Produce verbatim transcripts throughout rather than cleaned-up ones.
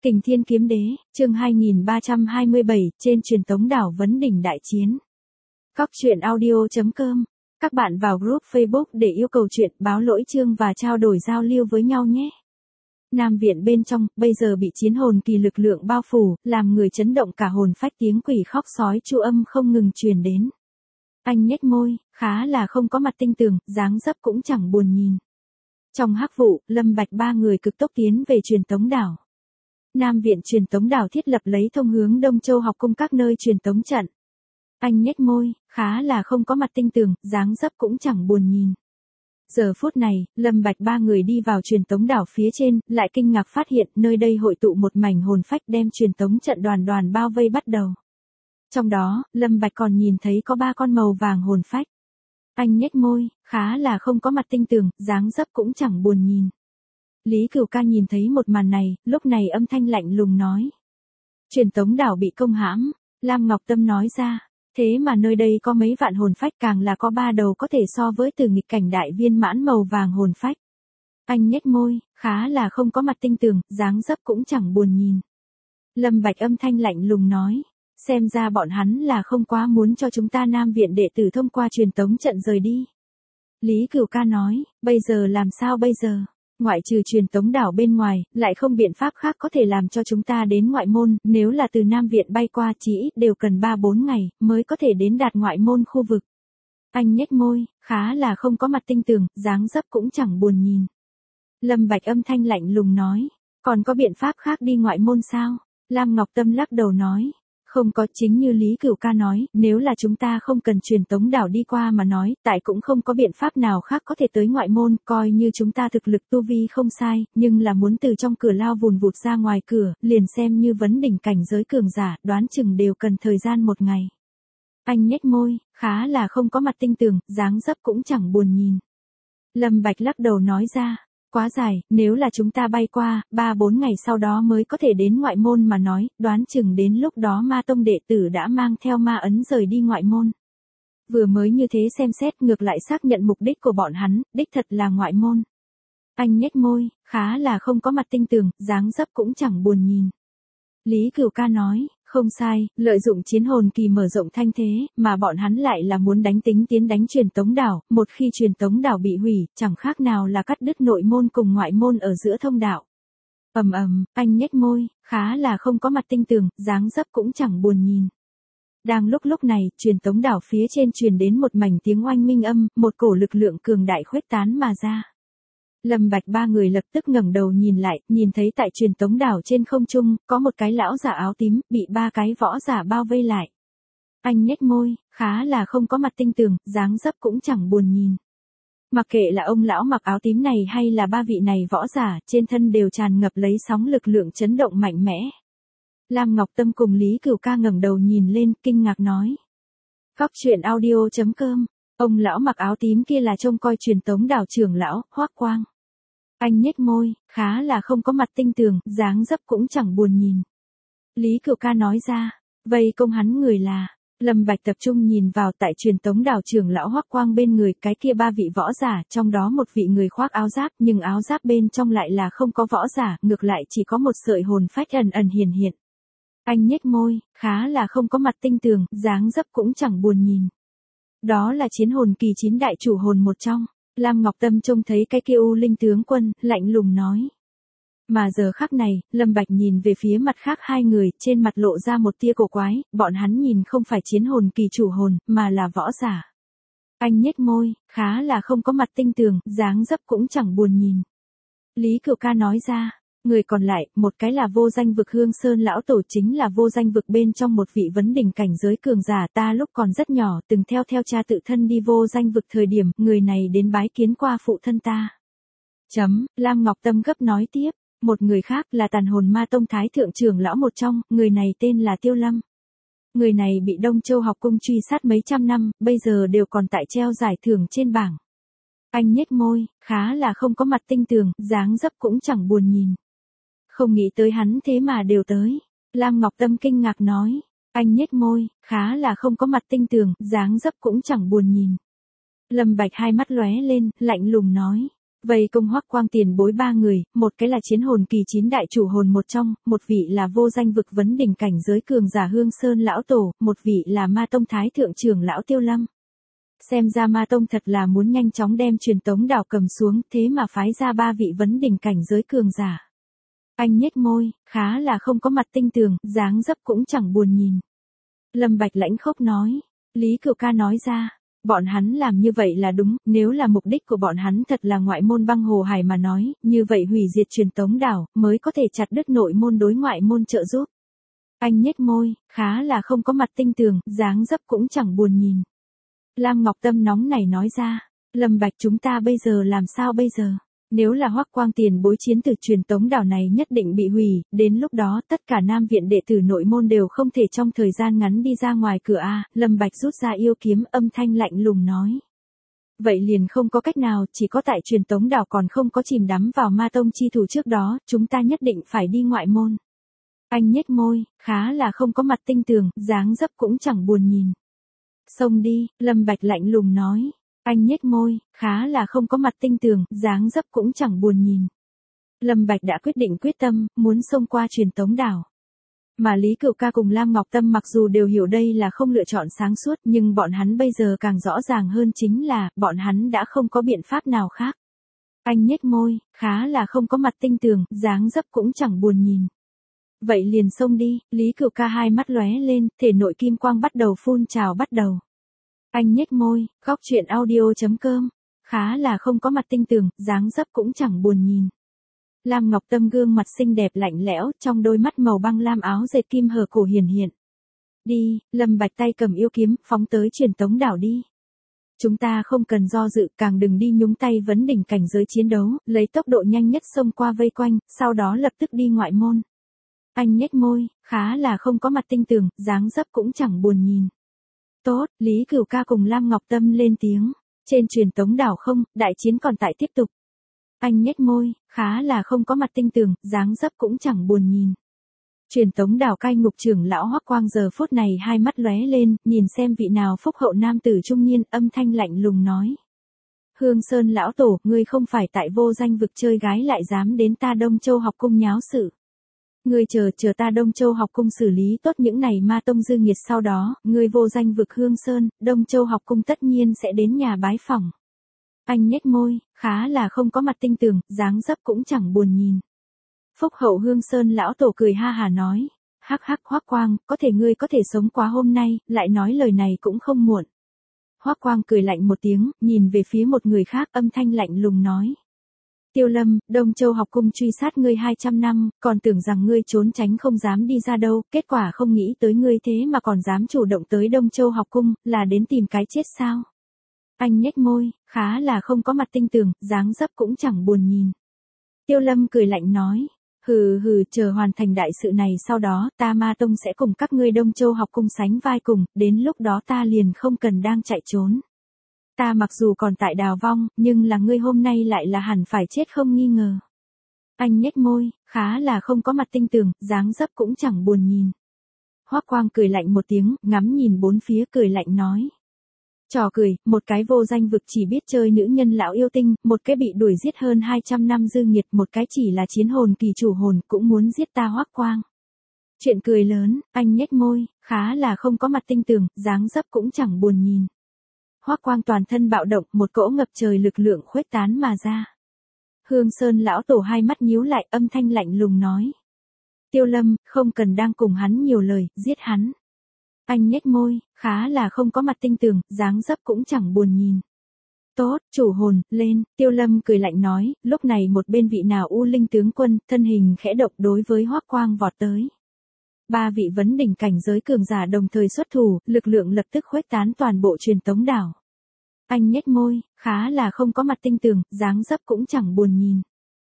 Kình Thiên Kiếm Đế, chương hai nghìn ba trăm hai mươi bảy, trên truyền tống đảo vấn đỉnh đại chiến. Cóc truyện audio chấm com. Các bạn vào group Facebook để yêu cầu chuyện, báo lỗi chương và trao đổi giao lưu với nhau nhé. Nam viện bên trong, bây giờ bị chiến hồn kỳ lực lượng bao phủ, làm người chấn động cả hồn phách, tiếng quỷ khóc sói chu âm không ngừng truyền đến. Anh nhếch môi, khá là không có mặt tinh tường, dáng dấp cũng chẳng buồn nhìn. Trong hắc vụ, Lâm Bạch ba người cực tốc tiến về truyền tống đảo. Nam viện truyền tống đảo thiết lập lấy thông hướng Đông Châu học cung các nơi truyền tống trận. Anh nhếch môi, khá là không có mặt tinh tường, dáng dấp cũng chẳng buồn nhìn. Giờ phút này, Lâm Bạch ba người đi vào truyền tống đảo phía trên, lại kinh ngạc phát hiện nơi đây hội tụ một mảnh hồn phách đem truyền tống trận đoàn đoàn bao vây bắt đầu. Trong đó, Lâm Bạch còn nhìn thấy có ba con màu vàng hồn phách. Anh nhếch môi, khá là không có mặt tinh tường, dáng dấp cũng chẳng buồn nhìn. Lý Cửu Ca nhìn thấy một màn này, lúc này âm thanh lạnh lùng nói. Truyền tống đảo bị công hãm, Lam Ngọc Tâm nói ra, thế mà nơi đây có mấy vạn hồn phách, càng là có ba đầu có thể so với từ nghịch cảnh đại viên mãn màu vàng hồn phách. Anh nhếch môi, khá là không có mặt tinh tường, dáng dấp cũng chẳng buồn nhìn. Lâm Bạch âm thanh lạnh lùng nói, xem ra bọn hắn là không quá muốn cho chúng ta Nam viện đệ tử thông qua truyền tống trận rời đi. Lý Cửu Ca nói, bây giờ làm sao bây giờ? Ngoại trừ truyền tống đảo bên ngoài, lại không biện pháp khác có thể làm cho chúng ta đến ngoại môn, nếu là từ Nam viện bay qua chỉ ít đều cần ba bốn ngày, mới có thể đến đạt ngoại môn khu vực. Anh nhếch môi, khá là không có mặt tinh tường, dáng dấp cũng chẳng buồn nhìn. Lâm Bạch âm thanh lạnh lùng nói, còn có biện pháp khác đi ngoại môn sao? Lam Ngọc Tâm lắc đầu nói, không có, chính như Lý Cửu Ca nói, nếu là chúng ta không cần truyền tống đảo đi qua mà nói, tại cũng không có biện pháp nào khác có thể tới ngoại môn, coi như chúng ta thực lực tu vi không sai, nhưng là muốn từ trong cửa lao vùn vụt ra ngoài cửa, liền xem như vấn đỉnh cảnh giới cường giả, đoán chừng đều cần thời gian một ngày. Anh nhếch môi, khá là không có mặt tinh tường, dáng dấp cũng chẳng buồn nhìn. Lâm Bạch lắc đầu nói ra, quá dài, nếu là chúng ta bay qua, ba bốn ngày sau đó mới có thể đến ngoại môn mà nói, đoán chừng đến lúc đó ma tông đệ tử đã mang theo ma ấn rời đi ngoại môn. Vừa mới như thế xem xét ngược lại xác nhận mục đích của bọn hắn, đích thật là ngoại môn. Anh nhếch môi, khá là không có mặt tinh tường, dáng dấp cũng chẳng buồn nhìn. Lý Cửu Ca nói, không sai, lợi dụng chiến hồn kỳ mở rộng thanh thế, mà bọn hắn lại là muốn đánh tính tiến đánh truyền tống đảo, một khi truyền tống đảo bị hủy, chẳng khác nào là cắt đứt nội môn cùng ngoại môn ở giữa thông đạo. Ầm ầm, anh nhếch môi, khá là không có mặt tinh tường, dáng dấp cũng chẳng buồn nhìn. Đang lúc lúc này, truyền tống đảo phía trên truyền đến một mảnh tiếng oanh minh âm, một cổ lực lượng cường đại khuếch tán mà ra. Lâm Bạch ba người lập tức ngẩng đầu nhìn lại, nhìn thấy tại truyền tống đảo trên không trung, có một cái lão giả áo tím, bị ba cái võ giả bao vây lại. Anh nhếch môi, khá là không có mặt tinh tường, dáng dấp cũng chẳng buồn nhìn. Mặc kệ là ông lão mặc áo tím này hay là ba vị này võ giả, trên thân đều tràn ngập lấy sóng lực lượng chấn động mạnh mẽ. Lam Ngọc Tâm cùng Lý Cửu Ca ngẩng đầu nhìn lên, kinh ngạc nói. Cóc truyện audio chấm com, ông lão mặc áo tím kia là trông coi truyền tống đảo trưởng lão, Hoắc Quang. Anh nhếch môi, khá là không có mặt tinh tường, dáng dấp cũng chẳng buồn nhìn. Lý Cửu Ca nói ra, vây công hắn người là, Lâm Bạch tập trung nhìn vào tại truyền tống đảo trưởng lão Hoắc Quang bên người cái kia ba vị võ giả, trong đó một vị người khoác áo giáp, nhưng áo giáp bên trong lại là không có võ giả, ngược lại chỉ có một sợi hồn phách ẩn ẩn hiển hiện. Anh nhếch môi, khá là không có mặt tinh tường, dáng dấp cũng chẳng buồn nhìn. Đó là chiến hồn kỳ chín đại chủ hồn một trong. Lam Ngọc Tâm trông thấy cái kia U Linh tướng quân, lạnh lùng nói. Mà giờ khắc này, Lâm Bạch nhìn về phía mặt khác hai người, trên mặt lộ ra một tia cổ quái, bọn hắn nhìn không phải chiến hồn kỳ chủ hồn, mà là võ giả. Anh nhếch môi, khá là không có mặt tinh tường, dáng dấp cũng chẳng buồn nhìn. Lý Cửu Ca nói ra, người còn lại, một cái là vô danh vực Hương Sơn lão tổ, chính là vô danh vực bên trong một vị vấn đỉnh cảnh giới cường giả, ta lúc còn rất nhỏ, từng theo theo cha tự thân đi vô danh vực thời điểm, người này đến bái kiến qua phụ thân ta. Chấm, Lam Ngọc Tâm gấp nói tiếp, một người khác là tàn hồn ma tông thái thượng trưởng lão một trong, người này tên là Tiêu Lâm. Người này bị Đông Châu học cung truy sát mấy trăm năm, bây giờ đều còn tại treo giải thưởng trên bảng. Anh nhếch môi, khá là không có mặt tinh tường, dáng dấp cũng chẳng buồn nhìn. Không nghĩ tới hắn thế mà đều tới. Lam Ngọc Tâm kinh ngạc nói. Anh nhếch môi, khá là không có mặt tinh tường, dáng dấp cũng chẳng buồn nhìn. Lâm Bạch hai mắt lóe lên, lạnh lùng nói. Vây công Hoắc Quang tiền bối ba người, một cái là chiến hồn kỳ chín đại chủ hồn một trong, một vị là vô danh vực vấn đỉnh cảnh giới cường giả Hương Sơn lão tổ, một vị là Ma Tông thái thượng trưởng lão Tiêu Lâm. Xem ra Ma Tông thật là muốn nhanh chóng đem truyền tống đảo cầm xuống, thế mà phái ra ba vị vấn đỉnh cảnh giới cường giả. Anh nhếch môi, khá là không có mặt tinh tường, dáng dấp cũng chẳng buồn nhìn. Lâm Bạch lãnh khốc nói. Lý Cửu Ca nói ra. Bọn hắn làm như vậy là đúng, nếu là mục đích của bọn hắn thật là ngoại môn băng hồ hải mà nói, như vậy hủy diệt truyền tống đảo, mới có thể chặt đứt nội môn đối ngoại môn trợ giúp. Anh nhếch môi, khá là không có mặt tinh tường, dáng dấp cũng chẳng buồn nhìn. Lam Ngọc Tâm nóng này nói ra. Lâm Bạch chúng ta bây giờ làm sao bây giờ? Nếu là Hoắc Quang tiền bối chiến từ truyền tống đảo này nhất định bị hủy, đến lúc đó tất cả nam viện đệ tử nội môn đều không thể trong thời gian ngắn đi ra ngoài cửa a. Lâm Bạch rút ra yêu kiếm, âm thanh lạnh lùng nói. Vậy liền không có cách nào, chỉ có tại truyền tống đảo còn không có chìm đắm vào Ma Tông chi thủ trước đó, chúng ta nhất định phải đi ngoại môn. Anh nhếch môi, khá là không có mặt tinh tường, dáng dấp cũng chẳng buồn nhìn. Xông đi, Lâm Bạch lạnh lùng nói. Anh nhếch môi, khá là không có mặt tinh tường, dáng dấp cũng chẳng buồn nhìn. Lâm Bạch đã quyết định quyết tâm, muốn xông qua truyền tống đảo. Mà Lý Cửu Ca cùng Lam Ngọc Tâm mặc dù đều hiểu đây là không lựa chọn sáng suốt, nhưng bọn hắn bây giờ càng rõ ràng hơn chính là, bọn hắn đã không có biện pháp nào khác. Anh nhếch môi, khá là không có mặt tinh tường, dáng dấp cũng chẳng buồn nhìn. Vậy liền xông đi, Lý Cửu Ca hai mắt lóe lên, thể nội kim quang bắt đầu phun trào bắt đầu. Anh nhếch môi, góc truyện audio chấm com, khá là không có mặt tinh tường, dáng dấp cũng chẳng buồn nhìn. Lam Ngọc Tâm gương mặt xinh đẹp lạnh lẽo, trong đôi mắt màu băng lam áo dệt kim hở cổ hiển hiện. Đi, Lâm Bạch tay cầm yêu kiếm, phóng tới truyền tống đảo đi. Chúng ta không cần do dự, càng đừng đi nhúng tay vấn đỉnh cảnh giới chiến đấu, lấy tốc độ nhanh nhất xông qua vây quanh, sau đó lập tức đi ngoại môn. Anh nhếch môi, khá là không có mặt tinh tường, dáng dấp cũng chẳng buồn nhìn. Tốt, Lý Cửu Ca cùng Lam Ngọc Tâm lên tiếng. Trên truyền tống đảo không, đại chiến còn tại tiếp tục. Anh nhếch môi, khá là không có mặt tinh tường, dáng dấp cũng chẳng buồn nhìn. Truyền tống đảo cai ngục trưởng lão Hoắc Quang giờ phút này hai mắt lóe lên, nhìn xem vị nào phúc hậu nam tử trung niên, âm thanh lạnh lùng nói. Hương Sơn lão tổ, ngươi không phải tại vô danh vực chơi gái lại dám đến ta Đông Châu học cung nháo sự. Ngươi chờ chờ ta Đông Châu học cung xử lý tốt những này Ma Tông dư nghiệt, sau đó, ngươi vô danh vực Hương Sơn, Đông Châu học cung tất nhiên sẽ đến nhà bái phỏng. Anh nhếch môi, khá là không có mặt tinh tường, dáng dấp cũng chẳng buồn nhìn. Phúc hậu Hương Sơn lão tổ cười ha hà nói. Hắc hắc Hoắc Quang, có thể ngươi có thể sống quá hôm nay, lại nói lời này cũng không muộn. Hoắc Quang cười lạnh một tiếng, nhìn về phía một người khác, âm thanh lạnh lùng nói. Tiêu Lâm, Đông Châu học cung truy sát ngươi hai trăm năm, còn tưởng rằng ngươi trốn tránh không dám đi ra đâu, kết quả không nghĩ tới ngươi thế mà còn dám chủ động tới Đông Châu học cung, là đến tìm cái chết sao? Anh nhếch môi, khá là không có mặt tinh tường, dáng dấp cũng chẳng buồn nhìn. Tiêu Lâm cười lạnh nói, hừ hừ, chờ hoàn thành đại sự này sau đó, ta Ma Tông sẽ cùng các ngươi Đông Châu học cung sánh vai cùng, đến lúc đó ta liền không cần đang chạy trốn. Ta mặc dù còn tại đào vong, nhưng là ngươi hôm nay lại là hẳn phải chết không nghi ngờ. Anh nhếch môi, khá là không có mặt tinh tường, dáng dấp cũng chẳng buồn nhìn. Hoắc Quang cười lạnh một tiếng, ngắm nhìn bốn phía cười lạnh nói. Trò cười, một cái vô danh vực chỉ biết chơi nữ nhân lão yêu tinh, một cái bị đuổi giết hơn hai trăm năm dư nghiệt, một cái chỉ là chiến hồn kỳ chủ hồn cũng muốn giết ta Hoắc Quang. Chuyện cười lớn, anh nhếch môi, khá là không có mặt tinh tường, dáng dấp cũng chẳng buồn nhìn. Hoắc Quang toàn thân bạo động, một cỗ ngập trời lực lượng khuếch tán mà ra. Hương Sơn lão tổ hai mắt nhíu lại, âm thanh lạnh lùng nói. Tiêu Lâm, không cần đang cùng hắn nhiều lời, giết hắn. Anh nhếch môi, khá là không có mặt tinh tường, dáng dấp cũng chẳng buồn nhìn. Tốt, chủ hồn, lên, Tiêu Lâm cười lạnh nói, lúc này một bên vị nào U Linh tướng quân, thân hình khẽ động đối với Hoắc Quang vọt tới. Ba vị vấn đỉnh cảnh giới cường giả đồng thời xuất thủ, lực lượng lập tức khuếch tán toàn bộ truyền tống đảo. Anh nhếch môi, khá là không có mặt tinh tường, dáng dấp cũng chẳng buồn nhìn.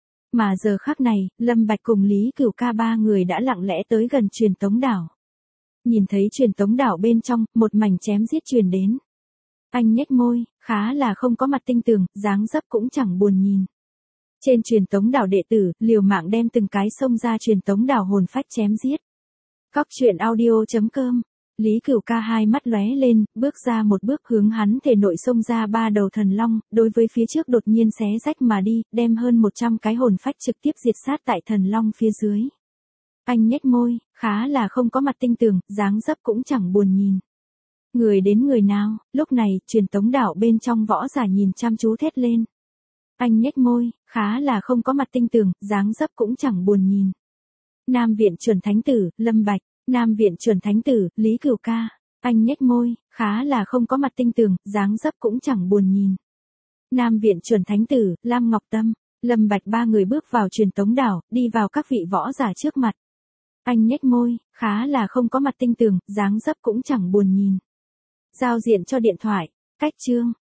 Mà giờ khắc này, Lâm Bạch cùng Lý Cửu Ca ba người đã lặng lẽ tới gần truyền tống đảo. Nhìn thấy truyền tống đảo bên trong, một mảnh chém giết truyền đến. Anh nhếch môi, khá là không có mặt tinh tường, dáng dấp cũng chẳng buồn nhìn. Trên truyền tống đảo đệ tử, liều mạng đem từng cái xông ra truyền tống đảo hồn phách chém giết. Góc truyện audio chấm com Lý Cửu Ca hai mắt lóe lên, bước ra một bước hướng hắn thể nội xông ra ba đầu thần long, đối với phía trước đột nhiên xé rách mà đi, đem hơn một trăm cái hồn phách trực tiếp diệt sát tại thần long phía dưới. Anh nhếch môi, khá là không có mặt tinh tường, dáng dấp cũng chẳng buồn nhìn. Người đến người nào, lúc này, truyền tống đảo bên trong võ giả nhìn chăm chú thét lên. Anh nhếch môi, khá là không có mặt tinh tường, dáng dấp cũng chẳng buồn nhìn. Nam viện chuẩn thánh tử, Lâm Bạch. Nam viện chuẩn thánh tử, Lý Cửu Ca. Anh nhếch môi, khá là không có mặt tinh tường, dáng dấp cũng chẳng buồn nhìn. Nam viện chuẩn thánh tử, Lam Ngọc Tâm. Lâm Bạch ba người bước vào truyền tống đảo, đi vào các vị võ giả trước mặt. Anh nhếch môi, khá là không có mặt tinh tường, dáng dấp cũng chẳng buồn nhìn. Giao diện cho điện thoại, cách chương.